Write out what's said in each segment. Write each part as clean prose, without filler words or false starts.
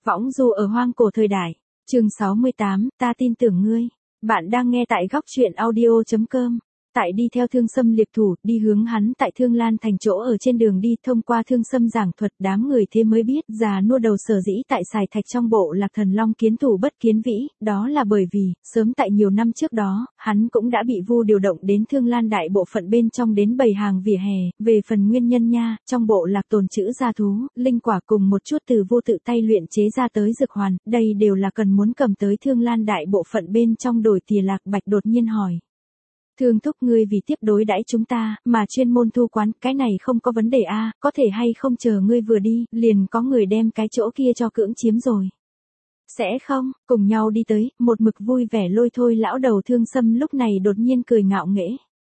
Võng du ở hoang cổ thời đại. Chương 68, ta tin tưởng ngươi. Bạn đang nghe tại góc truyện audio.com. Tại đi theo Thương Sâm liệp thủ, đi hướng hắn tại Thương Lan thành chỗ ở trên đường đi, thông qua Thương Sâm giảng thuật, đám người thế mới biết, già nua đầu sở dĩ tại Sài Thạch trong bộ Lạc Thần Long kiến thủ bất kiến vĩ, đó là bởi vì, sớm tại nhiều năm trước đó, hắn cũng đã bị Vu điều động đến Thương Lan đại bộ phận bên trong đến bày hàng vỉa hè. Về phần nguyên nhân nha, trong bộ lạc tồn trữ gia thú, linh quả cùng một chút từ Vu tự tay luyện chế ra tới dược hoàn, đây đều là cần muốn cầm tới Thương Lan đại bộ phận bên trong đổi tìa. Lạc Bạch đột nhiên hỏi. Thương thúc, ngươi vì tiếp đối đãi chúng ta, mà chuyên môn thu quán, cái này không có vấn đề a, có thể hay không chờ ngươi vừa đi, liền có người đem cái chỗ kia cho cưỡng chiếm rồi. Sẽ không, cùng nhau đi tới, một mực vui vẻ lôi thôi lão đầu Thương Sâm lúc này đột nhiên cười ngạo nghễ.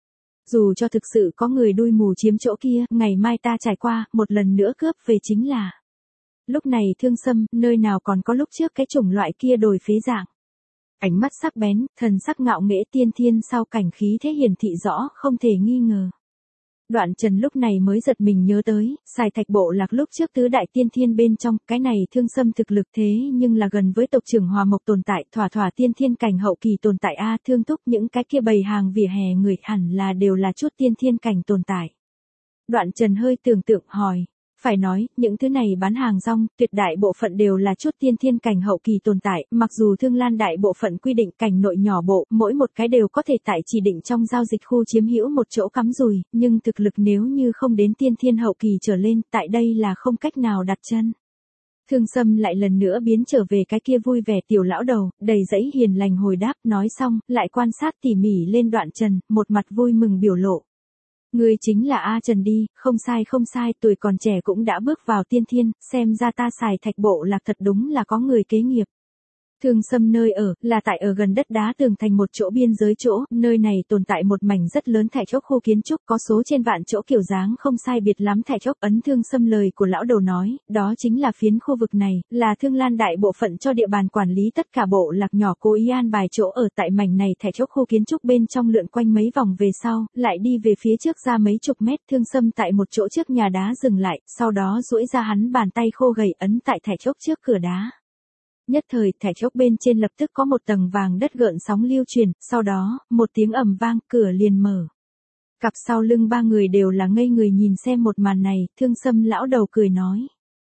Dù cho thực sự có người đuôi mù chiếm chỗ kia, ngày mai ta trải qua, một lần nữa cướp về chính là. Lúc này Thương Sâm, nơi nào còn có lúc trước cái chủng loại kia đổi phế dạng. Ánh mắt sắc bén, thần sắc ngạo nghễ, tiên thiên sau cảnh khí thế hiển thị rõ, không thể nghi ngờ. Đoạn Trần lúc này mới giật mình nhớ tới, Sài Thạch bộ lạc lúc trước tứ đại tiên thiên bên trong, cái này Thương Sâm thực lực thế nhưng là gần với tộc trưởng Hòa Mộc tồn tại, thỏa thỏa tiên thiên cảnh hậu kỳ tồn tại a. Thương thúc, những cái kia bày hàng vỉa hè người hẳn là đều là chút tiên thiên cảnh tồn tại. Đoạn Trần hơi tưởng tượng hỏi. Phải nói, những thứ này bán hàng rong, tuyệt đại bộ phận đều là chút tiên thiên cảnh hậu kỳ tồn tại, mặc dù Thương Lan đại bộ phận quy định cảnh nội nhỏ bộ, mỗi một cái đều có thể tại chỉ định trong giao dịch khu chiếm hữu một chỗ cắm rùi, nhưng thực lực nếu như không đến tiên thiên hậu kỳ trở lên, tại đây là không cách nào đặt chân. Thương Sâm lại lần nữa biến trở về cái kia vui vẻ tiểu lão đầu, đầy dẫy hiền lành hồi đáp, nói xong, lại quan sát tỉ mỉ lên Đoạn Trần, một mặt vui mừng biểu lộ. Ngươi chính là A Trần đi, không sai, tuổi còn trẻ cũng đã bước vào tiên thiên, xem ra ta Sài Thạch bộ lạc thật đúng là có người kế nghiệp. Thương Sâm nơi ở, là tại ở gần đất đá tường thành một chỗ biên giới chỗ, nơi này tồn tại một mảnh rất lớn thạch ốc khu kiến trúc, có số trên vạn chỗ kiểu dáng không sai biệt lắm thạch ốc. Ấn Thương Sâm lời của lão đầu nói, đó chính là phiến khu vực này, là Thương Lan đại bộ phận cho địa bàn quản lý tất cả bộ lạc nhỏ cố ý an bài chỗ ở tại mảnh này thạch ốc khu kiến trúc bên trong lượn quanh mấy vòng về sau, lại đi về phía trước ra mấy chục mét. Thương Sâm tại một chỗ trước nhà đá dừng lại, sau đó duỗi ra hắn bàn tay khô gầy ấn tại thạch ốc trước cửa đá. Nhất thời, thạch ốc bên trên lập tức có một tầng vàng đất gợn sóng lưu truyền, sau đó, một tiếng ầm vang, cửa liền mở. Cặp sau lưng ba người đều là ngây người nhìn xem một màn này, Thương Sâm lão đầu cười nói.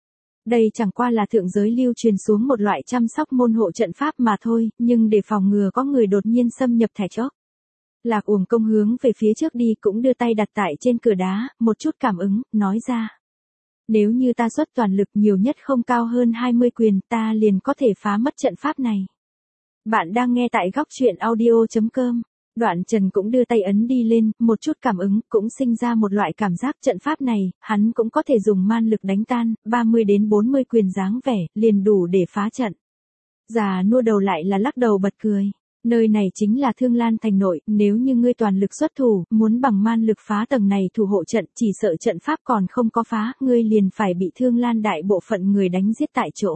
Đây chẳng qua là thượng giới lưu truyền xuống một loại chăm sóc môn hộ trận pháp mà thôi, nhưng để phòng ngừa có người đột nhiên xâm nhập thạch ốc. Lạc Uổng Công hướng về phía trước đi cũng đưa tay đặt tại trên cửa đá, một chút cảm ứng, nói ra. Nếu như ta xuất toàn lực nhiều nhất không cao hơn 20 quyền, ta liền có thể phá mất trận pháp này. Bạn đang nghe tại góc truyện audio.com. Đoạn Trần cũng đưa tay ấn đi lên, một chút cảm ứng, cũng sinh ra một loại cảm giác trận pháp này, hắn cũng có thể dùng man lực đánh tan, 30 đến 40 quyền dáng vẻ, liền đủ để phá trận. Già nua đầu lại là lắc đầu bật cười. Nơi này chính là Thương Lan thành nội, nếu như ngươi toàn lực xuất thủ, muốn bằng man lực phá tầng này thủ hộ trận, chỉ sợ trận pháp còn không có phá, ngươi liền phải bị Thương Lan đại bộ phận người đánh giết tại chỗ.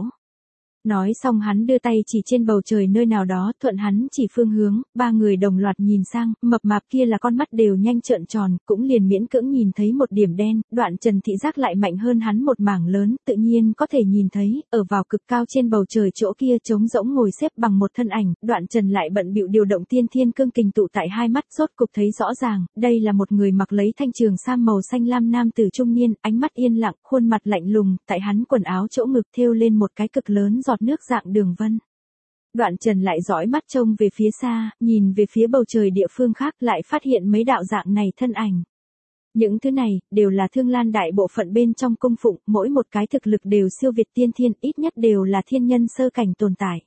Nói xong hắn đưa tay chỉ trên bầu trời nơi nào đó, thuận hắn chỉ phương hướng, ba người đồng loạt nhìn sang, mập mạp kia là con mắt đều nhanh trợn tròn, cũng liền miễn cưỡng nhìn thấy một điểm đen. Đoạn Trần thị giác lại mạnh hơn hắn một mảng lớn, tự nhiên có thể nhìn thấy, ở vào cực cao trên bầu trời chỗ kia trống rỗng ngồi xếp bằng một thân ảnh. Đoạn Trần lại bận bịu điều động tiên thiên cương kình tụ tại hai mắt, rốt cục thấy rõ ràng, đây là một người mặc lấy thanh trường sam màu xanh lam nam tử trung niên, ánh mắt yên lặng, khuôn mặt lạnh lùng, tại hắn quần áo chỗ ngực thêu lên một cái cực lớn giọt nước dạng đường vân. Đoạn Trần lại dõi mắt trông về phía xa, nhìn về phía bầu trời địa phương khác, lại phát hiện mấy đạo dạng này thân ảnh. Những thứ này, đều là Thương Lan đại bộ phận bên trong cung phụng, mỗi một cái thực lực đều siêu việt tiên thiên, ít nhất đều là thiên nhân sơ cảnh tồn tại.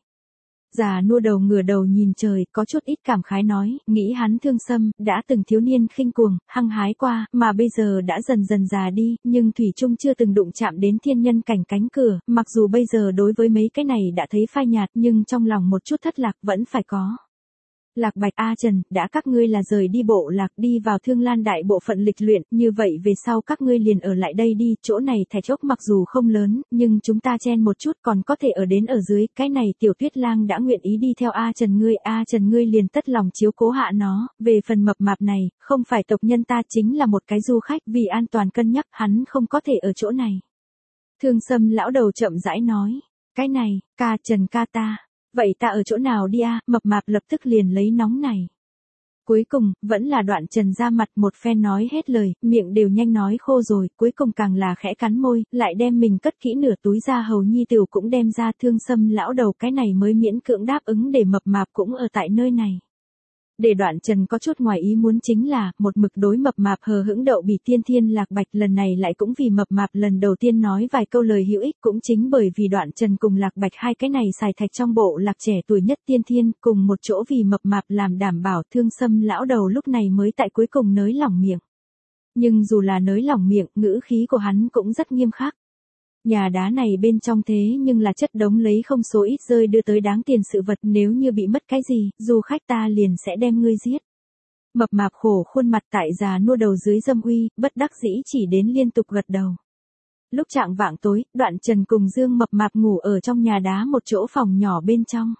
Già nua đầu ngửa đầu nhìn trời, có chút ít cảm khái nói, nghĩ hắn Thương Sâm, đã từng thiếu niên khinh cuồng, hăng hái qua, mà bây giờ đã dần dần già đi, nhưng thủy chung chưa từng đụng chạm đến thiên nhân cảnh cánh cửa, mặc dù bây giờ đối với mấy cái này đã thấy phai nhạt, nhưng trong lòng một chút thất lạc vẫn phải có. Lạc Bạch, A Trần, đã các ngươi là rời đi bộ lạc đi vào Thương Lan đại bộ phận lịch luyện, như vậy về sau các ngươi liền ở lại đây đi, chỗ này thạch ốc mặc dù không lớn, nhưng chúng ta chen một chút còn có thể ở đến ở dưới, cái này Tiểu Tuyết Lang đã nguyện ý đi theo A Trần ngươi liền tất lòng chiếu cố hạ nó, về phần mập mạp này, không phải tộc nhân ta chính là một cái du khách, vì an toàn cân nhắc hắn không có thể ở chỗ này. Thương Sâm lão đầu chậm rãi nói. Cái này, ca Trần ca ta. Vậy ta ở chỗ nào đi a? Mập mạp lập tức liền lấy nóng này. Cuối cùng, vẫn là Đoạn Trần ra mặt một phen nói hết lời, miệng đều nhanh nói khô rồi, cuối cùng càng là khẽ cắn môi, lại đem mình cất kỹ nửa túi ra hầu nhi tiểu cũng đem ra. Thương Sâm lão đầu cái này mới miễn cưỡng đáp ứng để mập mạp cũng ở tại nơi này. Để Đoạn Trần có chút ngoài ý muốn chính là, một mực đối mập mạp hờ hững đậu bỉ tiên thiên Lạc Bạch lần này lại cũng vì mập mạp lần đầu tiên nói vài câu lời hữu ích, cũng chính bởi vì Đoạn Trần cùng Lạc Bạch hai cái này xài thạch trong bộ lạc trẻ tuổi nhất tiên thiên, cùng một chỗ vì mập mạp làm đảm bảo. Thương Sâm lão đầu lúc này mới tại cuối cùng nới lỏng miệng. Nhưng dù là nới lỏng miệng, ngữ khí của hắn cũng rất nghiêm khắc. Nhà đá này bên trong thế nhưng là chất đống lấy không số ít rơi đưa tới đáng tiền sự vật, nếu như bị mất cái gì, du khách ta liền sẽ đem ngươi giết. Mập mạp khổ khuôn mặt tại già nua đầu dưới dâm uy, bất đắc dĩ chỉ đến liên tục gật đầu. Lúc chạng vạng tối, Đoạn Trần cùng Dương mập mạp ngủ ở trong nhà đá một chỗ phòng nhỏ bên trong.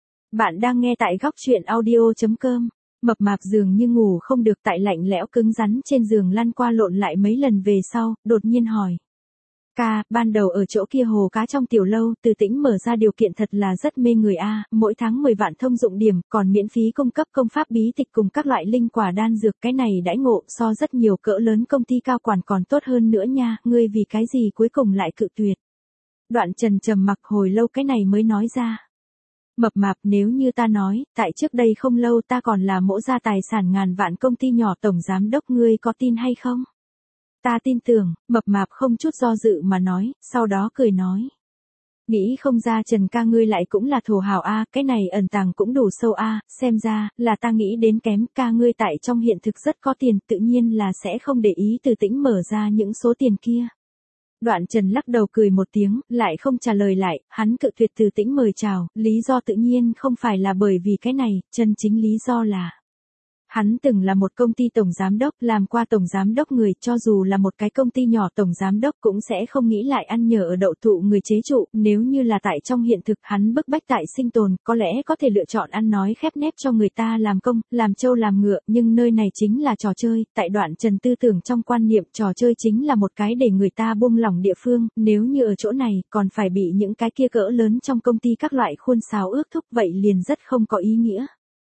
Bạn đang nghe tại góc truyện audio.com. Mập mạp dường như ngủ không được tại lạnh lẽo cứng rắn trên giường lăn qua lộn lại mấy lần về sau, đột nhiên hỏi. Ca, ban đầu ở chỗ kia hồ cá trong tiểu lâu, Từ Tĩnh mở ra điều kiện thật là rất mê người a, mỗi tháng 10 vạn thông dụng điểm, còn miễn phí cung cấp công pháp bí tịch cùng các loại linh quả đan dược, cái này đãi ngộ so rất nhiều cỡ lớn công ty cao quản còn tốt hơn nữa nha, ngươi vì cái gì cuối cùng lại cự tuyệt. Đoạn Trần trầm mặc hồi lâu cái này mới nói ra. Mập mạp, nếu như ta nói, tại trước đây không lâu ta còn là mỗ gia tài sản ngàn vạn công ty nhỏ tổng giám đốc, ngươi có tin hay không? Ta tin tưởng, mập mạp không chút do dự mà nói, sau đó cười nói. Nghĩ không ra Trần ca ngươi lại cũng là thổ hào a, cái này ẩn tàng cũng đủ sâu a, xem ra, là ta nghĩ đến kém, ca ngươi tại trong hiện thực rất có tiền, tự nhiên là sẽ không để ý Từ Tĩnh mở ra những số tiền kia. Đoạn Trần lắc đầu cười một tiếng, lại không trả lời lại, hắn cự tuyệt Từ Tĩnh mời chào, lý do tự nhiên không phải là bởi vì cái này, chân chính lý do là. Hắn từng là một công ty tổng giám đốc, làm qua tổng giám đốc người, cho dù là một cái công ty nhỏ tổng giám đốc cũng sẽ không nghĩ lại ăn nhờ ở đậu thụ người chế trụ, nếu như là tại trong hiện thực hắn bức bách tại sinh tồn, có lẽ có thể lựa chọn ăn nói khép nép cho người ta làm công, làm trâu làm ngựa, nhưng nơi này chính là trò chơi, tại Đoạn Trần tư tưởng trong quan niệm trò chơi chính là một cái để người ta buông lỏng địa phương, nếu như ở chỗ này còn phải bị những cái kia cỡ lớn trong công ty các loại khuôn sáo ước thúc, vậy liền rất không có ý nghĩa.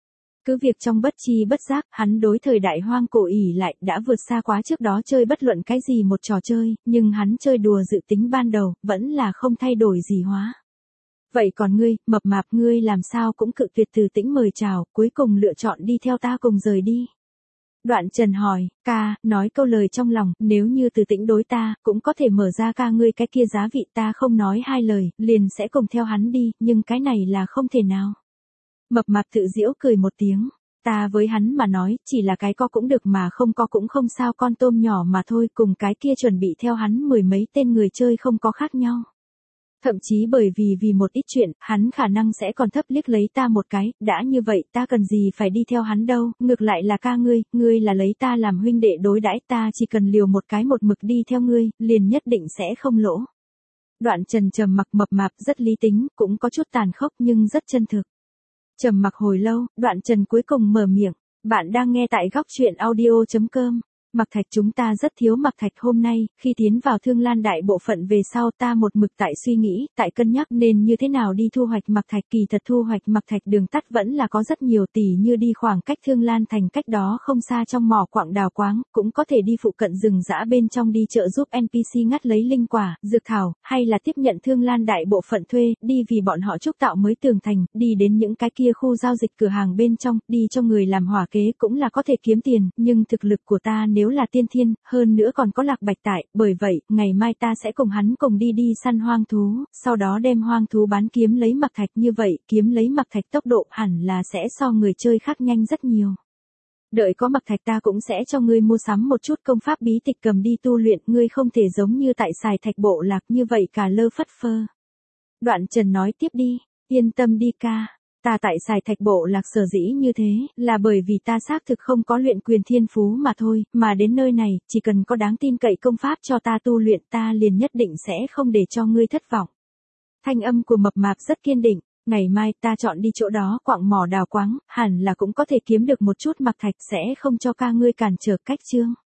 Cứ việc trong bất chi bất giác, hắn đối thời đại hoang cổ ỷ lại đã vượt xa quá trước đó chơi bất luận cái gì một trò chơi, nhưng hắn chơi đùa dự tính ban đầu, vẫn là không thay đổi gì hóa. Vậy còn ngươi, mập mạp, ngươi làm sao cũng cự tuyệt Từ Tĩnh mời chào, cuối cùng lựa chọn đi theo ta cùng rời đi. Đoạn Trần hỏi, ca, nói câu lời trong lòng, nếu như Từ Tĩnh đối ta, cũng có thể mở ra ca ngươi cái kia giá vị, ta không nói hai lời, liền sẽ cùng theo hắn đi, nhưng cái này là không thể nào. Mập mạp tự giễu cười một tiếng, ta với hắn mà nói, chỉ là cái có cũng được mà không có cũng không sao, con tôm nhỏ mà thôi, cùng cái kia chuẩn bị theo hắn 10 mấy tên người chơi không có khác nhau. Thậm chí bởi vì một ít chuyện, hắn khả năng sẽ còn thấp liếc lấy ta một cái, đã như vậy ta cần gì phải đi theo hắn đâu, ngược lại là ca ngươi là lấy ta làm huynh đệ đối đãi, ta chỉ cần liều một cái một mực đi theo ngươi, liền nhất định sẽ không lỗ. Đoạn Trần trầm mặc, mập mạp rất lý tính, cũng có chút tàn khốc nhưng rất chân thực. Trầm mặc hồi lâu, Đoạn Trần cuối cùng mở miệng, bạn đang nghe tại góc truyện audio.com. Mặc thạch, chúng ta rất thiếu mặc thạch, hôm nay, khi tiến vào Thương Lan đại bộ phận về sau ta một mực tại suy nghĩ, tại cân nhắc nên như thế nào đi thu hoạch mặc thạch, kỳ thật thu hoạch mặc thạch đường tắt vẫn là có rất nhiều, tỉ như đi khoảng cách Thương Lan thành cách đó không xa trong mỏ quặng đào quáng, cũng có thể đi phụ cận rừng dã bên trong đi chợ giúp NPC ngắt lấy linh quả, dược thảo, hay là tiếp nhận Thương Lan đại bộ phận thuê, đi vì bọn họ trúc tạo mới tường thành, đi đến những cái kia khu giao dịch cửa hàng bên trong, đi cho người làm hỏa kế cũng là có thể kiếm tiền, nhưng thực lực của ta nếu là tiên thiên, hơn nữa còn có Lạc Bạch tại, bởi vậy, ngày mai ta sẽ cùng hắn cùng đi săn hoang thú, sau đó đem hoang thú bán kiếm lấy mặc thạch, như vậy, kiếm lấy mặc thạch tốc độ hẳn là sẽ so người chơi khác nhanh rất nhiều. Đợi có mặc thạch ta cũng sẽ cho ngươi mua sắm một chút công pháp bí tịch cầm đi tu luyện, ngươi không thể giống như tại xài thạch bộ lạc như vậy cả lơ phất phơ. Đoạn Trần nói tiếp đi, yên tâm đi ca. Ta tại xài thạch bộ lạc sở dĩ như thế, là bởi vì ta xác thực không có luyện quyền thiên phú mà thôi, mà đến nơi này, chỉ cần có đáng tin cậy công pháp cho ta tu luyện, ta liền nhất định sẽ không để cho ngươi thất vọng. Thanh âm của mập mạp rất kiên định, ngày mai ta chọn đi chỗ đó quặng mỏ đào quáng, hẳn là cũng có thể kiếm được một chút mặc thạch, sẽ không cho ca ngươi cản trở cách chương.